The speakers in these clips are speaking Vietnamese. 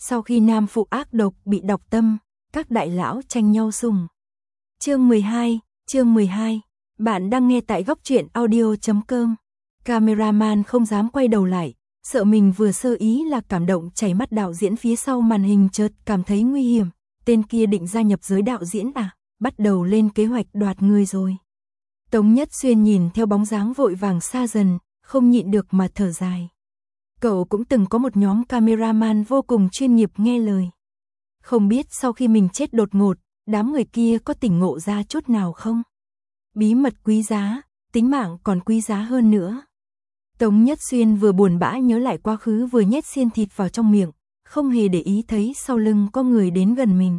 Sau khi nam phụ ác độc bị độc tâm, các đại lão tranh nhau sủng. Chương 12, bạn đang nghe tại góc truyện audio.com. Cameraman không dám quay đầu lại, sợ mình vừa sơ ý là cảm động chảy mắt. Đạo diễn phía sau màn hình chợt cảm thấy nguy hiểm, tên kia định gia nhập giới đạo diễn à, bắt đầu lên kế hoạch đoạt người rồi. Tống Nhất Xuyên nhìn theo bóng dáng vội vàng xa dần, không nhịn được mà thở dài. Cậu cũng từng có một nhóm cameraman vô cùng chuyên nghiệp nghe lời. Không biết sau khi mình chết đột ngột, đám người kia có tỉnh ngộ ra chút nào không? Bí mật quý giá, tính mạng còn quý giá hơn nữa. Tống Nhất Xuyên vừa buồn bã nhớ lại quá khứ, vừa nhét xiên thịt vào trong miệng, không hề để ý thấy sau lưng có người đến gần mình.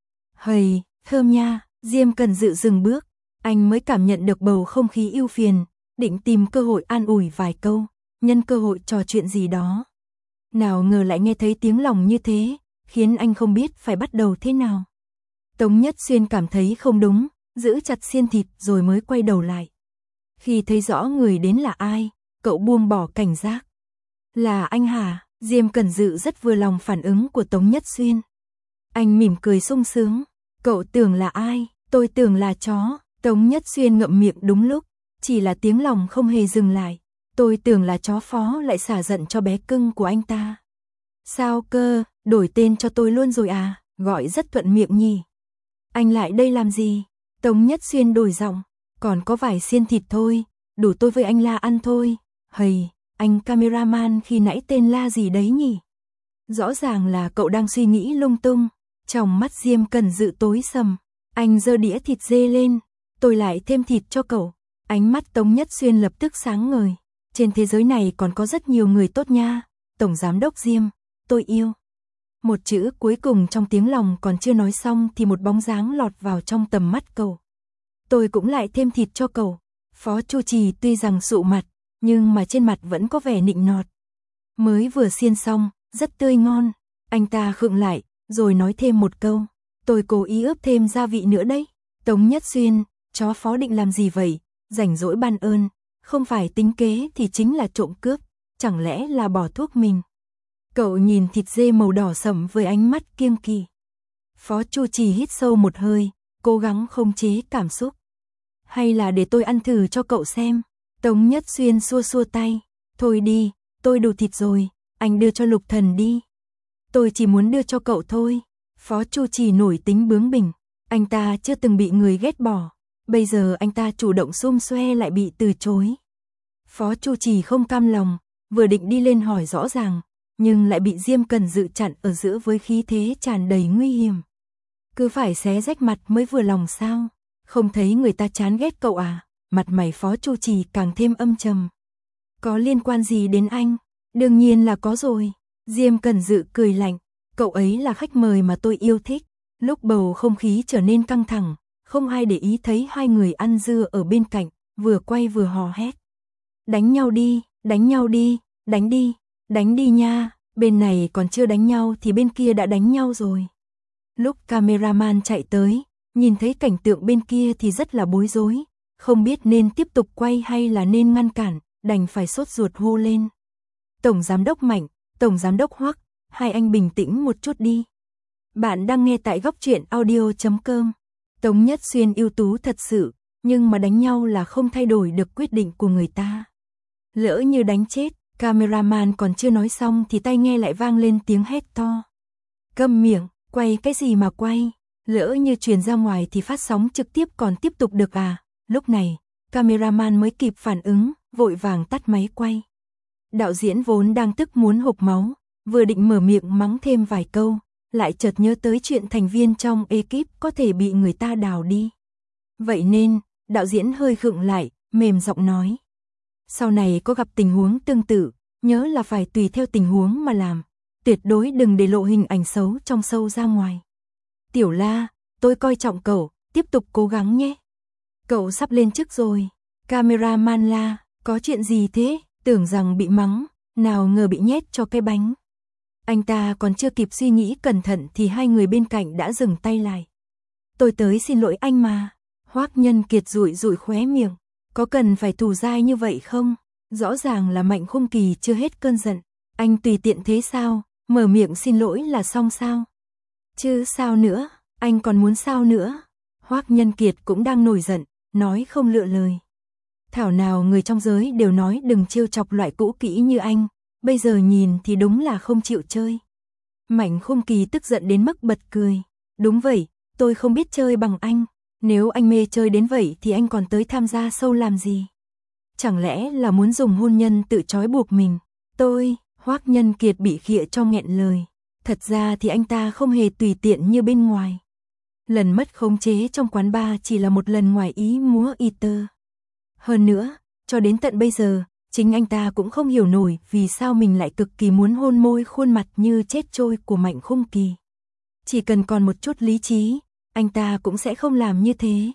Hầy, thơm nha. Diêm Cần Dự dừng bước, anh mới cảm nhận được bầu không khí ưu phiền, định tìm cơ hội an ủi vài câu, nhân cơ hội trò chuyện gì đó. Nào ngờ lại nghe thấy tiếng lòng như thế, khiến anh không biết phải bắt đầu thế nào. Tống Nhất Xuyên cảm thấy không đúng, giữ chặt xiên thịt rồi mới quay đầu lại. Khi thấy rõ người đến là ai, cậu buông bỏ cảnh giác. Là anh hả? Diêm Cần Dự rất vừa lòng phản ứng của Tống Nhất Xuyên. Anh mỉm cười sung sướng. Cậu tưởng là ai? Tôi tưởng là chó. Tống Nhất Xuyên ngậm miệng đúng lúc, chỉ là tiếng lòng không hề dừng lại. Tôi tưởng là chó Phó lại xả giận cho bé cưng của anh ta. Sao cơ, đổi tên cho tôi luôn rồi à, gọi rất thuận miệng nhỉ. Anh lại đây làm gì? Tống Nhất Xuyên đổi giọng, còn có vài xiên thịt thôi, đủ tôi với anh La ăn thôi. Hầy, anh cameraman khi nãy tên La gì đấy nhỉ? Rõ ràng là cậu đang suy nghĩ lung tung. Trong mắt Diêm Cần Dự tối sầm, anh giơ đĩa thịt dê lên, tôi lại thêm thịt cho cậu. Ánh mắt Tống Nhất Xuyên lập tức sáng ngời, trên thế giới này còn có rất nhiều người tốt nha. Tổng giám đốc Diêm, tôi yêu. Một chữ cuối cùng trong tiếng lòng còn chưa nói xong thì một bóng dáng lọt vào trong tầm mắt cậu. Tôi cũng lại thêm thịt cho cậu. Phó Chu Trì tuy rằng sụ mặt, nhưng mà trên mặt vẫn có vẻ nịnh nọt. Mới vừa xiên xong, rất tươi ngon. Anh ta khựng lại, rồi nói thêm một câu. Tôi cố ý ướp thêm gia vị nữa đấy. Tống Nhất Xuyên, chó Phó định làm gì vậy? Rảnh rỗi ban ơn, không phải tính kế thì chính là trộm cướp. Chẳng lẽ là bỏ thuốc mình? Cậu nhìn thịt dê màu đỏ sẫm với ánh mắt kiêng kỵ. Phó Chu Trì hít sâu một hơi, cố gắng khống chế cảm xúc. Hay là để tôi ăn thử cho cậu xem? Tống Nhất Xuyên xua xua tay. Thôi đi, tôi đủ thịt rồi, anh đưa cho Lục Thần đi. Tôi chỉ muốn đưa cho cậu thôi. Phó Chu Trì nổi tính bướng bỉnh. Anh ta chưa từng bị người ghét bỏ. Bây giờ anh ta chủ động xum xoe lại bị từ chối. Phó Chu Trì không cam lòng, vừa định đi lên hỏi rõ ràng, nhưng lại bị Diêm Cần Dự chặn ở giữa với khí thế tràn đầy nguy hiểm. Cứ phải xé rách mặt mới vừa lòng sao? Không thấy người ta chán ghét cậu à? Mặt mày Phó Chu Trì càng thêm âm trầm. Có liên quan gì đến anh? Đương nhiên là có rồi. Diêm Cần Dự cười lạnh. Cậu ấy là khách mời mà tôi yêu thích. Lúc bầu không khí trở nên căng thẳng, không ai để ý thấy hai người ăn dưa ở bên cạnh, vừa quay vừa hò hét. Đánh nhau đi, đánh nhau đi, đánh đi nha. Bên này còn chưa đánh nhau thì bên kia đã đánh nhau rồi. Lúc cameraman chạy tới, nhìn thấy cảnh tượng bên kia thì rất là bối rối, không biết nên tiếp tục quay hay là nên ngăn cản, đành phải sốt ruột hô lên. Tổng giám đốc Mạnh, tổng giám đốc Hoắc, hai anh bình tĩnh một chút đi. Bạn đang nghe tại góc truyện audio.com. Tống Nhất Xuyên ưu tú thật sự, nhưng mà đánh nhau là không thay đổi được quyết định của người ta. Lỡ như đánh chết, cameraman còn chưa nói xong thì tai nghe lại vang lên tiếng hét to. Câm miệng, quay cái gì mà quay, lỡ như truyền ra ngoài thì phát sóng trực tiếp còn tiếp tục được à? Lúc này, cameraman mới kịp phản ứng, vội vàng tắt máy quay. Đạo diễn vốn đang tức muốn hộc máu, vừa định mở miệng mắng thêm vài câu, lại chợt nhớ tới chuyện thành viên trong ekip có thể bị người ta đào đi. Vậy nên, đạo diễn hơi khựng lại, mềm giọng nói. Sau này có gặp tình huống tương tự, nhớ là phải tùy theo tình huống mà làm, tuyệt đối đừng để lộ hình ảnh xấu trong show ra ngoài. Tiểu La, tôi coi trọng cậu, tiếp tục cố gắng nhé. Cậu sắp lên chức rồi. Cameraman La, có chuyện gì thế? Tưởng rằng bị mắng, nào ngờ bị nhét cho cái bánh. Anh ta còn chưa kịp suy nghĩ cẩn thận thì hai người bên cạnh đã dừng tay lại. Tôi tới xin lỗi anh mà. Hoắc Nhân Kiệt rủi rủi khóe miệng. Có cần phải thù dai như vậy không? Rõ ràng là Mạnh Khung Kỳ chưa hết cơn giận. Anh tùy tiện thế sao? Mở miệng xin lỗi là xong sao? Chứ sao nữa, anh còn muốn sao nữa? Hoắc Nhân Kiệt cũng đang nổi giận, nói không lựa lời. Thảo nào người trong giới đều nói đừng trêu chọc loại cũ kỹ như anh, bây giờ nhìn thì đúng là không chịu chơi. Mạnh Khung Kỳ tức giận đến mức bật cười. Đúng vậy, tôi không biết chơi bằng anh. Nếu anh mê chơi đến vậy thì anh còn tới tham gia show làm gì? Chẳng lẽ là muốn dùng hôn nhân tự trói buộc mình? Hoắc Nhân Kiệt bị khịa cho nghẹn lời. Thật ra thì anh ta không hề tùy tiện như bên ngoài. Lần mất khống chế trong quán bar chỉ là một lần ngoài ý múa iter. Hơn nữa, cho đến tận bây giờ, chính anh ta cũng không hiểu nổi vì sao mình lại cực kỳ muốn hôn môi khuôn mặt như chết trôi của Mạnh Khung Kỳ. Chỉ cần còn một chút lý trí, anh ta cũng sẽ không làm như thế.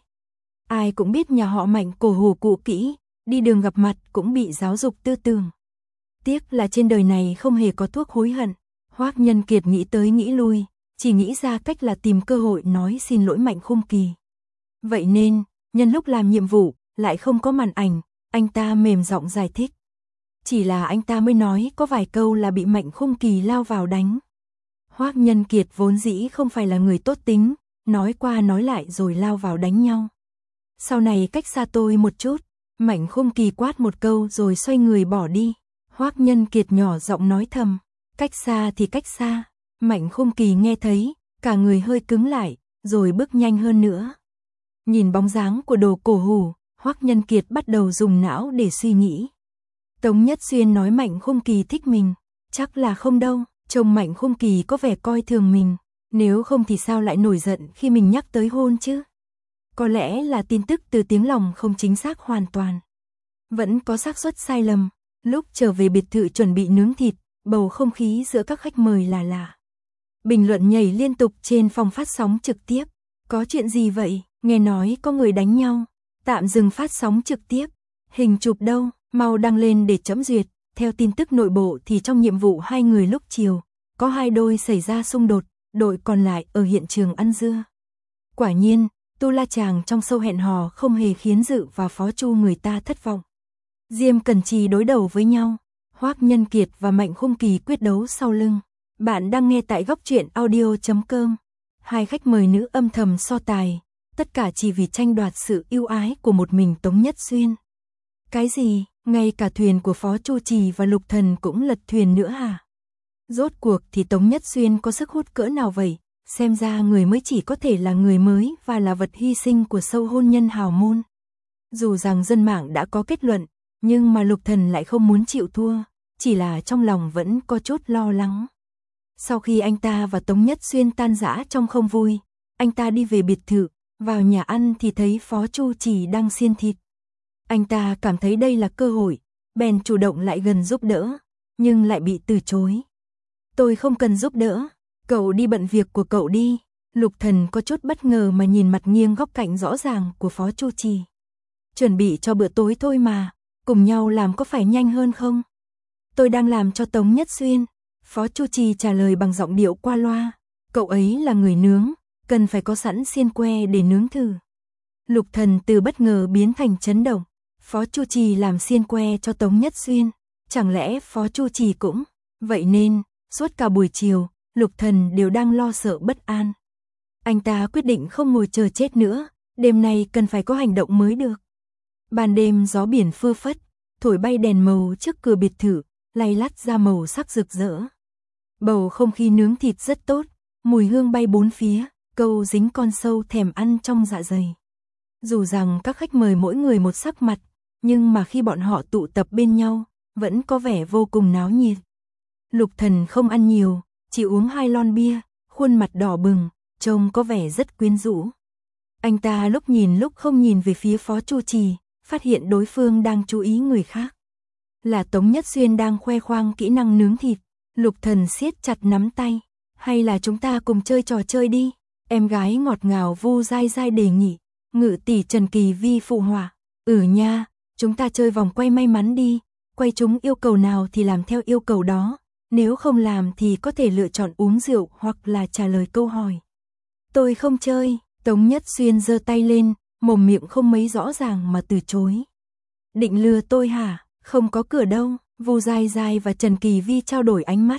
Ai cũng biết nhà họ Mạnh cổ hủ cũ kỹ, đi đường gặp mặt cũng bị giáo dục tư tưởng. Tiếc là trên đời này không hề có thuốc hối hận. Hoắc Nhân Kiệt nghĩ tới nghĩ lui, chỉ nghĩ ra cách là tìm cơ hội nói xin lỗi Mạnh Khung Kỳ. Vậy nên, nhân lúc làm nhiệm vụ, lại không có màn ảnh, anh ta mềm giọng giải thích. Chỉ là anh ta mới nói có vài câu là bị Mạnh Khung Kỳ lao vào đánh. Hoắc Nhân Kiệt vốn dĩ không phải là người tốt tính, nói qua nói lại rồi lao vào đánh nhau. Sau này cách xa tôi một chút, Mạnh Khung Kỳ quát một câu rồi xoay người bỏ đi. Hoắc Nhân Kiệt nhỏ giọng nói thầm, cách xa thì cách xa. Mạnh Khung Kỳ nghe thấy, cả người hơi cứng lại, rồi bước nhanh hơn nữa. Nhìn bóng dáng của đồ cổ hủ, Hoắc Nhân Kiệt bắt đầu dùng não để suy nghĩ. Tống Nhất Xuyên nói Mạnh Khung Kỳ thích mình, chắc là không đâu, trông Mạnh Khung Kỳ có vẻ coi thường mình, nếu không thì sao lại nổi giận khi mình nhắc tới hôn chứ? Có lẽ là tin tức từ tiếng lòng không chính xác hoàn toàn. Vẫn có xác suất sai lầm, lúc trở về biệt thự chuẩn bị nướng thịt, bầu không khí giữa các khách mời là lạ. Bình luận nhảy liên tục trên phòng phát sóng trực tiếp. Có chuyện gì vậy? Nghe nói có người đánh nhau. Tạm dừng phát sóng trực tiếp. Hình chụp đâu? Mau đăng lên để chấm duyệt. Theo tin tức nội bộ thì trong nhiệm vụ 2 người lúc chiều, có 2 đôi xảy ra xung đột, đội còn lại ở hiện trường ăn dưa. Quả nhiên, Tu La Chàng trong show hẹn hò không hề khiến Dự và Phó Chu người ta thất vọng. Diêm Cẩn Trì đối đầu với nhau, Hoắc Nhân Kiệt và Mạnh Khung Kỳ quyết đấu sau lưng. Bạn đang nghe tại goctruyện.audio.com. Hai khách mời nữ âm thầm so tài, tất cả chỉ vì tranh đoạt sự yêu ái của một mình Tống Nhất Xuyên. Cái gì, ngay cả thuyền của Phó Chu Trì và Lục Thần cũng lật thuyền nữa hả? Rốt cuộc thì Tống Nhất Xuyên có sức hút cỡ nào vậy? Xem ra người mới chỉ có thể là người mới và là vật hy sinh của show hôn nhân hào môn. Dù rằng dân mạng đã có kết luận, nhưng mà Lục Thần lại không muốn chịu thua, chỉ là trong lòng vẫn có chút lo lắng. Sau khi anh ta và Tống Nhất Xuyên tan rã trong không vui, anh ta đi về biệt thự, vào nhà ăn thì thấy Phó Chu Trì đang xiên thịt. Anh ta cảm thấy đây là cơ hội, bèn chủ động lại gần giúp đỡ, nhưng lại bị từ chối. Tôi không cần giúp đỡ, cậu đi bận việc của cậu đi. Lục Thần có chút bất ngờ mà nhìn mặt nghiêng góc cạnh rõ ràng của Phó Chu Trì. Chuẩn bị cho bữa tối thôi mà, cùng nhau làm có phải nhanh hơn không? Tôi đang làm cho Tống Nhất Xuyên. Phó Chu Trì trả lời bằng giọng điệu qua loa, cậu ấy là người nướng, cần phải có sẵn xiên que để nướng thử. Lục Thần từ bất ngờ biến thành chấn động, Phó Chu Trì làm xiên que cho Tống Nhất Xuyên, chẳng lẽ Phó Chu Trì cũng? Vậy nên, suốt cả buổi chiều, Lục Thần đều đang lo sợ bất an. Anh ta quyết định không ngồi chờ chết nữa, đêm nay cần phải có hành động mới được. Ban đêm gió biển phơ phất, thổi bay đèn màu trước cửa biệt thự, lay lắt ra màu sắc rực rỡ. Bầu không khí nướng thịt rất tốt, mùi hương bay bốn phía, câu dính con sâu thèm ăn trong dạ dày. Dù rằng các khách mời mỗi người một sắc mặt, nhưng mà khi bọn họ tụ tập bên nhau, vẫn có vẻ vô cùng náo nhiệt. Lục Thần không ăn nhiều, chỉ uống 2 lon bia, khuôn mặt đỏ bừng, trông có vẻ rất quyến rũ. Anh ta lúc nhìn lúc không nhìn về phía Phó Chu Trì, phát hiện đối phương đang chú ý người khác. Là Tống Nhất Xuyên đang khoe khoang kỹ năng nướng thịt. Lục Thần siết chặt nắm tay. Hay là chúng ta cùng chơi trò chơi đi? Em gái ngọt ngào Vu Dai Dai đề nghị. Ngự tỷ Trần Kỳ Vi phụ họa. Nha, chúng ta chơi vòng quay may mắn đi. Quay chúng yêu cầu nào thì làm theo yêu cầu đó. Nếu không làm thì có thể lựa chọn uống rượu hoặc là trả lời câu hỏi. Tôi không chơi. Tống Nhất Xuyên giơ tay lên, mồm miệng không mấy rõ ràng mà từ chối. Định lừa tôi hả? Không có cửa đâu. Vu Dai Dai và Trần Kỳ Vi trao đổi ánh mắt,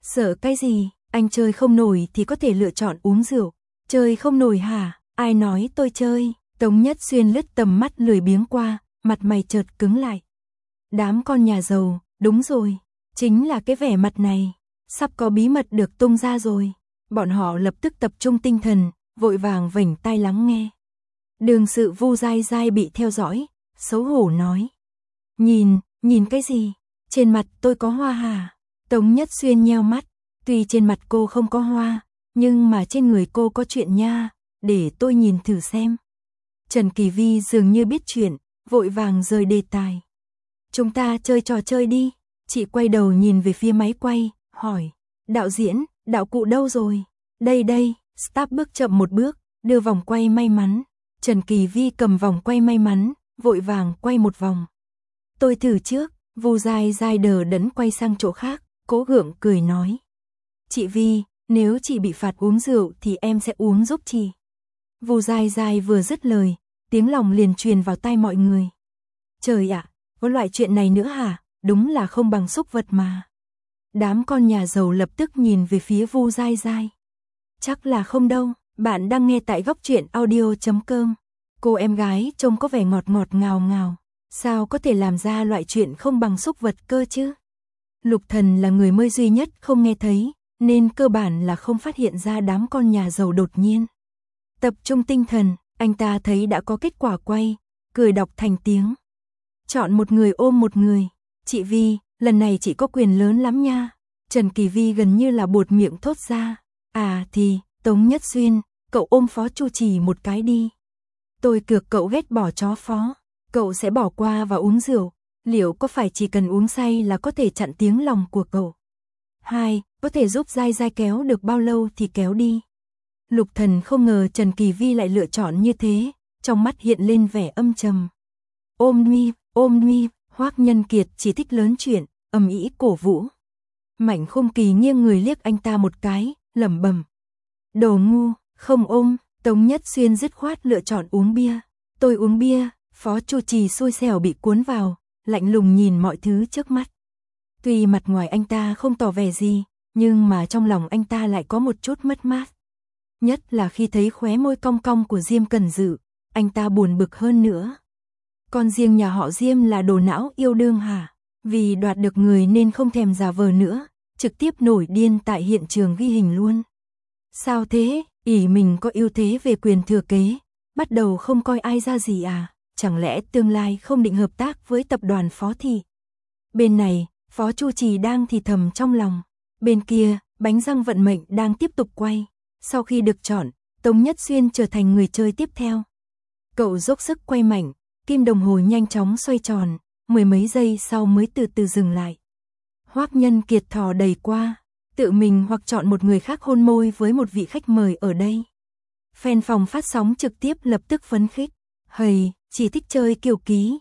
Sợ cái gì, anh chơi không nổi thì có thể lựa chọn uống rượu. Chơi không nổi hả, ai nói tôi chơi. Tống Nhất Xuyên lướt tầm mắt lười biếng qua, mặt mày chợt cứng lại. Đám con nhà giàu, đúng rồi, chính là cái vẻ mặt này, sắp có bí mật được tung ra rồi. Bọn họ lập tức tập trung tinh thần, vội vàng vểnh tai lắng nghe. Đường sự Vu Dai Dai bị theo dõi, xấu hổ nói. Nhìn cái gì? Trên mặt tôi có hoa hả? Tống Nhất Xuyên nheo mắt, tuy trên mặt cô không có hoa, nhưng mà trên người cô có chuyện nha, để tôi nhìn thử xem. Trần Kỳ Vi dường như biết chuyện, vội vàng rời đề tài. Chúng ta chơi trò chơi đi. Chị quay đầu nhìn về phía máy quay, hỏi. Đạo diễn, đạo cụ đâu rồi? Đây, Staff bước chậm một bước, đưa vòng quay may mắn. Trần Kỳ Vi cầm vòng quay may mắn, vội vàng quay một vòng. Tôi thử trước. Vu Dai Dai đờ đẫn quay sang chỗ khác, cố gượng cười nói. Chị Vi, nếu chị bị phạt uống rượu thì em sẽ uống giúp chị. Vu Dai Dai vừa dứt lời, tiếng lòng liền truyền vào tai mọi người. Trời ạ, có loại chuyện này nữa hả? Đúng là không bằng xúc vật mà. Đám con nhà giàu lập tức nhìn về phía Vu Dai Dai. Chắc là không đâu, bạn đang nghe tại góc truyện audio.com. Cô em gái trông có vẻ ngọt ngọt ngào ngào. Sao có thể làm ra loại chuyện không bằng xúc vật cơ chứ? Lục Thần là người mới duy nhất không nghe thấy, nên cơ bản là không phát hiện ra đám con nhà giàu đột nhiên. Tập trung tinh thần, anh ta thấy đã có kết quả quay, cười đọc thành tiếng. Chọn một người ôm một người. Chị Vi, lần này chị có quyền lớn lắm nha. Trần Kỳ Vi gần như là buột miệng thốt ra. À thì, Tống Nhất Xuyên, cậu ôm Phó Chu Trì một cái đi. Tôi cược cậu ghét bỏ chó Phó. Cậu sẽ bỏ qua và uống rượu. Liệu có phải chỉ cần uống say là có thể chặn tiếng lòng của cậu? 2. Có thể giúp Dai Dai kéo được bao lâu thì kéo đi. Lục Thần không ngờ Trần Kỳ Vi lại lựa chọn như thế, trong mắt hiện lên vẻ âm trầm. Ôm Nhi, Hoắc Nhân Kiệt chỉ thích lớn chuyện, ầm ĩ cổ vũ. Mạnh Khung Kỳ nghiêng người liếc anh ta một cái, lẩm bẩm. Đồ ngu, không ôm. Tống Nhất Xuyên dứt khoát lựa chọn uống bia. Tôi uống bia. Phó Chu Trì xui xẻo bị cuốn vào, lạnh lùng nhìn mọi thứ trước mắt. Tuy mặt ngoài anh ta không tỏ vẻ gì, nhưng mà trong lòng anh ta lại có một chút mất mát. Nhất là khi thấy khóe môi cong cong của Diêm Cẩn Dự, anh ta buồn bực hơn nữa. Con riêng nhà họ Diêm là đồ não yêu đương hả? Vì đoạt được người nên không thèm giả vờ nữa, trực tiếp nổi điên tại hiện trường ghi hình luôn. Sao thế? Ỷ mình có ưu thế về quyền thừa kế, bắt đầu không coi ai ra gì à? Chẳng lẽ tương lai không định hợp tác với tập đoàn Phó Thị? Bên này, Phó Chu Trì đang thì thầm trong lòng. Bên kia, bánh răng vận mệnh đang tiếp tục quay. Sau khi được chọn, Tống Nhất Xuyên trở thành người chơi tiếp theo. Cậu dốc sức quay mạnh, kim đồng hồ nhanh chóng xoay tròn, mười mấy giây sau mới từ từ dừng lại. Hoắc Nhân Kiệt thò đầy qua, tự mình hoặc chọn một người khác hôn môi với một vị khách mời ở đây. Fan phòng phát sóng trực tiếp lập tức phấn khích. Hầy, chỉ thích chơi kiều ký.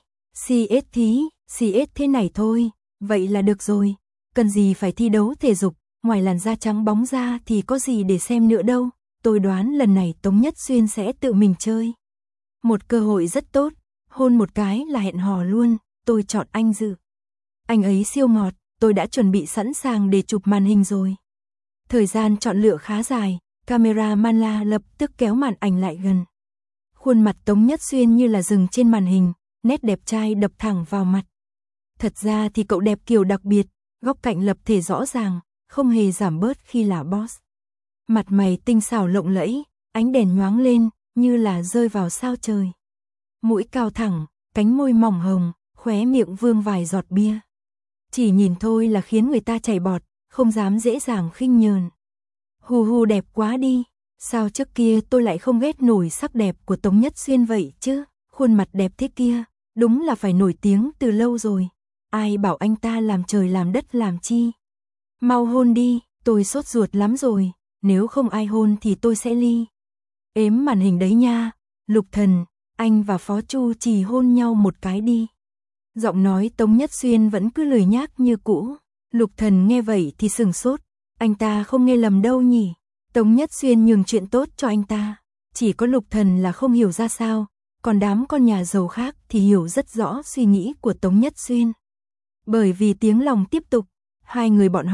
CS thế này thôi, vậy là được rồi. Cần gì phải thi đấu thể dục, ngoài làn da trắng bóng ra thì có gì để xem nữa đâu. Tôi đoán lần này Tống Nhất Xuyên sẽ tự mình chơi. Một cơ hội rất tốt, hôn một cái là hẹn hò luôn, tôi chọn anh Dự. Anh ấy siêu ngọt, tôi đã chuẩn bị sẵn sàng để chụp màn hình rồi. Thời gian chọn lựa khá dài, cameraman La lập tức kéo màn ảnh lại gần. Khuôn mặt Tống Nhất Xuyên như là dừng trên màn hình, nét đẹp trai đập thẳng vào mặt. Thật ra thì cậu đẹp kiểu đặc biệt, góc cạnh lập thể rõ ràng, không hề giảm bớt khi là boss. Mặt mày tinh xảo lộng lẫy, ánh đèn nhoáng lên, như là rơi vào sao trời. Mũi cao thẳng, cánh môi mỏng hồng, khóe miệng vương vài giọt bia. Chỉ nhìn thôi là khiến người ta chảy bọt, không dám dễ dàng khinh nhờn. Hù đẹp quá đi, sao trước kia tôi lại không ghét nổi sắc đẹp của Tống Nhất Xuyên vậy chứ, khuôn mặt đẹp thế kia, đúng là phải nổi tiếng từ lâu rồi. Ai bảo anh ta làm trời làm đất làm chi. Mau hôn đi, tôi sốt ruột lắm rồi, nếu không ai hôn thì tôi sẽ ly. Ếm màn hình đấy nha, Lục Thần, anh và Phó Chu Trì hôn nhau một cái đi. Giọng nói Tống Nhất Xuyên vẫn cứ lười nhác như cũ. Lục Thần nghe vậy thì sừng sốt, anh ta không nghe lầm đâu nhỉ. Tống Nhất Xuyên nhường chuyện tốt cho anh ta, chỉ có Lục Thần là không hiểu ra sao, còn đám con nhà giàu khác thì hiểu rất rõ suy nghĩ của Tống Nhất Xuyên. Bởi vì tiếng lòng tiếp tục, hai người bọn họ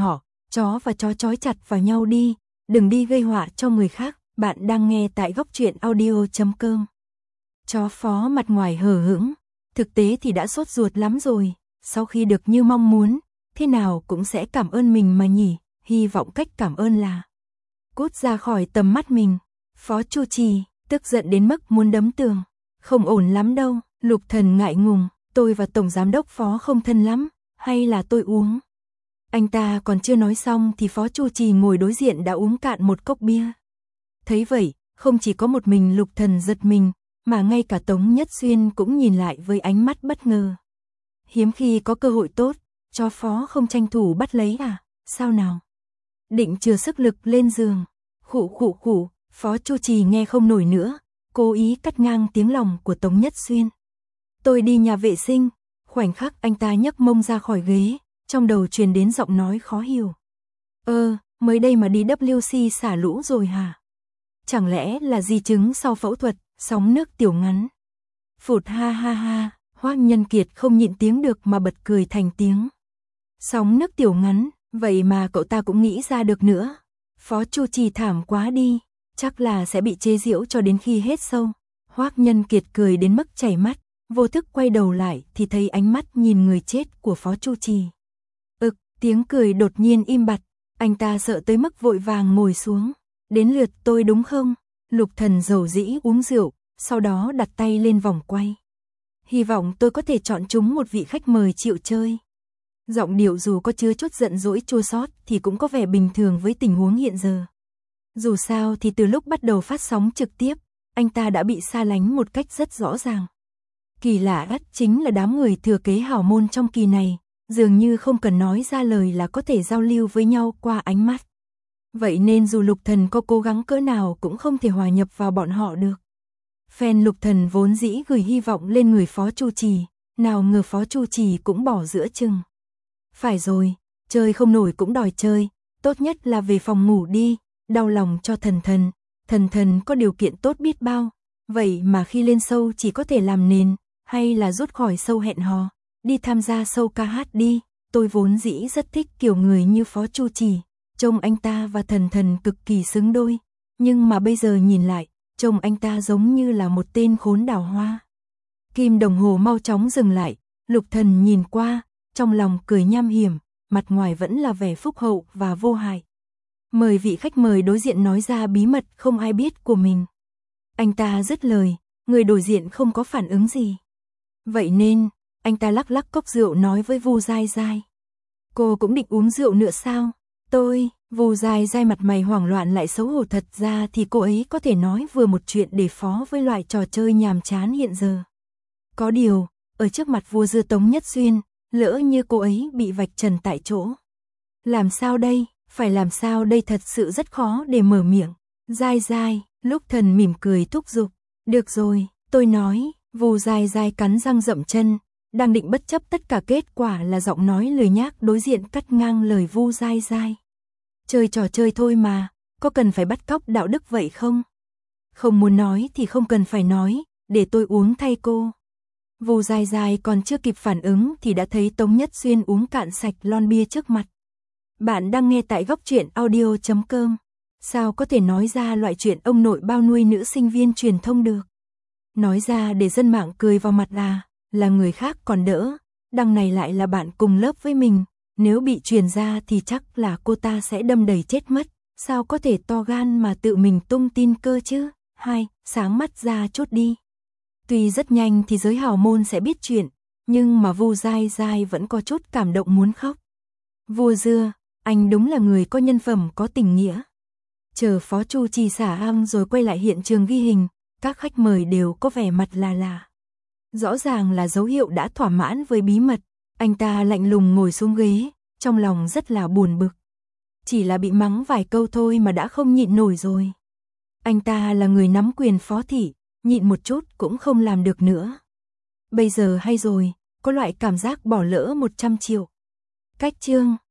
Chó và chó trói chặt vào nhau đi, đừng đi gây họa cho người khác. Bạn đang nghe tại góc truyện audio.com. Chó Phó mặt ngoài hờ hững, thực tế thì đã sốt ruột lắm rồi. Sau khi được như mong muốn, thế nào cũng sẽ cảm ơn mình mà nhỉ. Hy vọng cách cảm ơn là cút ra khỏi tầm mắt mình. Phó Chu Trì tức giận đến mức muốn đấm tường. Không ổn lắm đâu. Lục Thần ngại ngùng, tôi và Tổng Giám đốc Phó không thân lắm, hay là tôi uống. Anh ta còn chưa nói xong thì Phó Chu Trì ngồi đối diện đã uống cạn một cốc bia. Thấy vậy, không chỉ có một mình Lục Thần giật mình, mà ngay cả Tống Nhất Xuyên cũng nhìn lại với ánh mắt bất ngờ. Hiếm khi có cơ hội tốt, cho Phó không tranh thủ bắt lấy à, sao nào? Định chừa sức lực lên giường. Khụ khụ khụ, Phó Chu Trì nghe không nổi nữa, cố ý cắt ngang tiếng lòng của Tống Nhất Xuyên. Tôi đi nhà vệ sinh. Khoảnh khắc anh ta nhấc mông ra khỏi ghế, trong đầu truyền đến giọng nói khó hiểu. Mới đây mà đi WC xả lũ rồi hả? Chẳng lẽ là di chứng sau phẫu thuật, sóng nước tiểu ngắn? Phụt ha ha ha, Hoắc Nhân Kiệt không nhịn tiếng được mà bật cười thành tiếng. Sóng nước tiểu ngắn, vậy mà cậu ta cũng nghĩ ra được nữa. Phó Chu Trì thảm quá đi, chắc là sẽ bị chế giễu cho đến khi hết show. Hoắc Nhân Kiệt cười đến mức chảy mắt, vô thức quay đầu lại thì thấy ánh mắt nhìn người chết của Phó Chu Trì. Tiếng cười đột nhiên im bặt, anh ta sợ tới mức vội vàng ngồi xuống. Đến lượt tôi đúng không? Lục Thần dầu dĩ uống rượu, sau đó đặt tay lên vòng quay. Hy vọng tôi có thể chọn chúng một vị khách mời chịu chơi. Giọng điệu dù có chứa chút giận dỗi chua xót thì cũng có vẻ bình thường với tình huống hiện giờ. Dù sao thì từ lúc bắt đầu phát sóng trực tiếp, anh ta đã bị xa lánh một cách rất rõ ràng. Kỳ lạ nhất chính là đám người thừa kế hào môn trong kỳ này, dường như không cần nói ra lời là có thể giao lưu với nhau qua ánh mắt. Vậy nên dù Lục Thần có cố gắng cỡ nào cũng không thể hòa nhập vào bọn họ được. Fan Lục Thần vốn dĩ gửi hy vọng lên người Phó Chu Trì, nào ngờ Phó Chu Trì cũng bỏ giữa chừng. Phải rồi, chơi không nổi cũng đòi chơi, tốt nhất là về phòng ngủ đi, đau lòng cho Thần Thần có điều kiện tốt biết bao, vậy mà khi lên show chỉ có thể làm nền, hay là rút khỏi show hẹn hò, đi tham gia show ca hát đi. Tôi vốn dĩ rất thích kiểu người như Phó Chu Trì, trông anh ta và Thần cực kỳ xứng đôi, nhưng mà bây giờ nhìn lại, trông anh ta giống như là một tên khốn đào hoa. Kim đồng hồ mau chóng dừng lại, Lục Thần nhìn qua, trong lòng cười nham hiểm, mặt ngoài vẫn là vẻ phúc hậu và vô hại. Mời vị khách mời đối diện nói ra bí mật không ai biết của mình. Anh ta dứt lời, người đối diện không có phản ứng gì. Vậy nên, anh ta lắc lắc cốc rượu nói với Vu Dai Dai. Cô cũng định uống rượu nữa sao? Vu Dai Dai mặt mày hoảng loạn lại xấu hổ, thật ra thì cô ấy có thể nói vừa một chuyện để phó với loại trò chơi nhàm chán hiện giờ. Có điều, ở trước mặt vua dưa Tống Nhất Xuyên, lỡ như cô ấy bị vạch trần tại chỗ. Làm sao đây? Phải làm sao đây, thật sự rất khó để mở miệng. Dai Dai, Lục Thần mỉm cười thúc giục. Được rồi, tôi nói. Vu Dai Dai cắn răng dậm chân, đang định bất chấp tất cả, kết quả là giọng nói lười nhác đối diện cắt ngang lời Vu Dai Dai. Chơi trò chơi thôi mà, có cần phải bắt cóc đạo đức vậy không? Không muốn nói thì không cần phải nói, để tôi uống thay cô. Vu Dai Dai còn chưa kịp phản ứng thì đã thấy Tống Nhất Xuyên uống cạn sạch lon bia trước mặt. Bạn đang nghe tại góc truyện audio.com. Sao có thể nói ra loại chuyện ông nội bao nuôi nữ sinh viên truyền thông được? Nói ra để dân mạng cười vào mặt là người khác còn đỡ, đằng này lại là bạn cùng lớp với mình, nếu bị truyền ra thì chắc là cô ta sẽ đâm đầy chết mất, sao có thể to gan mà tự mình tung tin cơ chứ? Sáng mắt ra chút đi. Tuy rất nhanh thì giới hào môn sẽ biết chuyện, nhưng mà Vu Dai Dai vẫn có chút cảm động muốn khóc. Vua dưa, anh đúng là người có nhân phẩm có tình nghĩa. Chờ Phó Chu Trì xả am rồi quay lại hiện trường ghi hình, các khách mời đều có vẻ mặt là. Rõ ràng là dấu hiệu đã thỏa mãn với bí mật, anh ta lạnh lùng ngồi xuống ghế, trong lòng rất là buồn bực. Chỉ là bị mắng vài câu thôi mà đã không nhịn nổi rồi. Anh ta là người nắm quyền phó thị, nhịn một chút cũng không làm được nữa. Bây giờ hay rồi, có loại cảm giác bỏ lỡ 100 triệu. Cách chương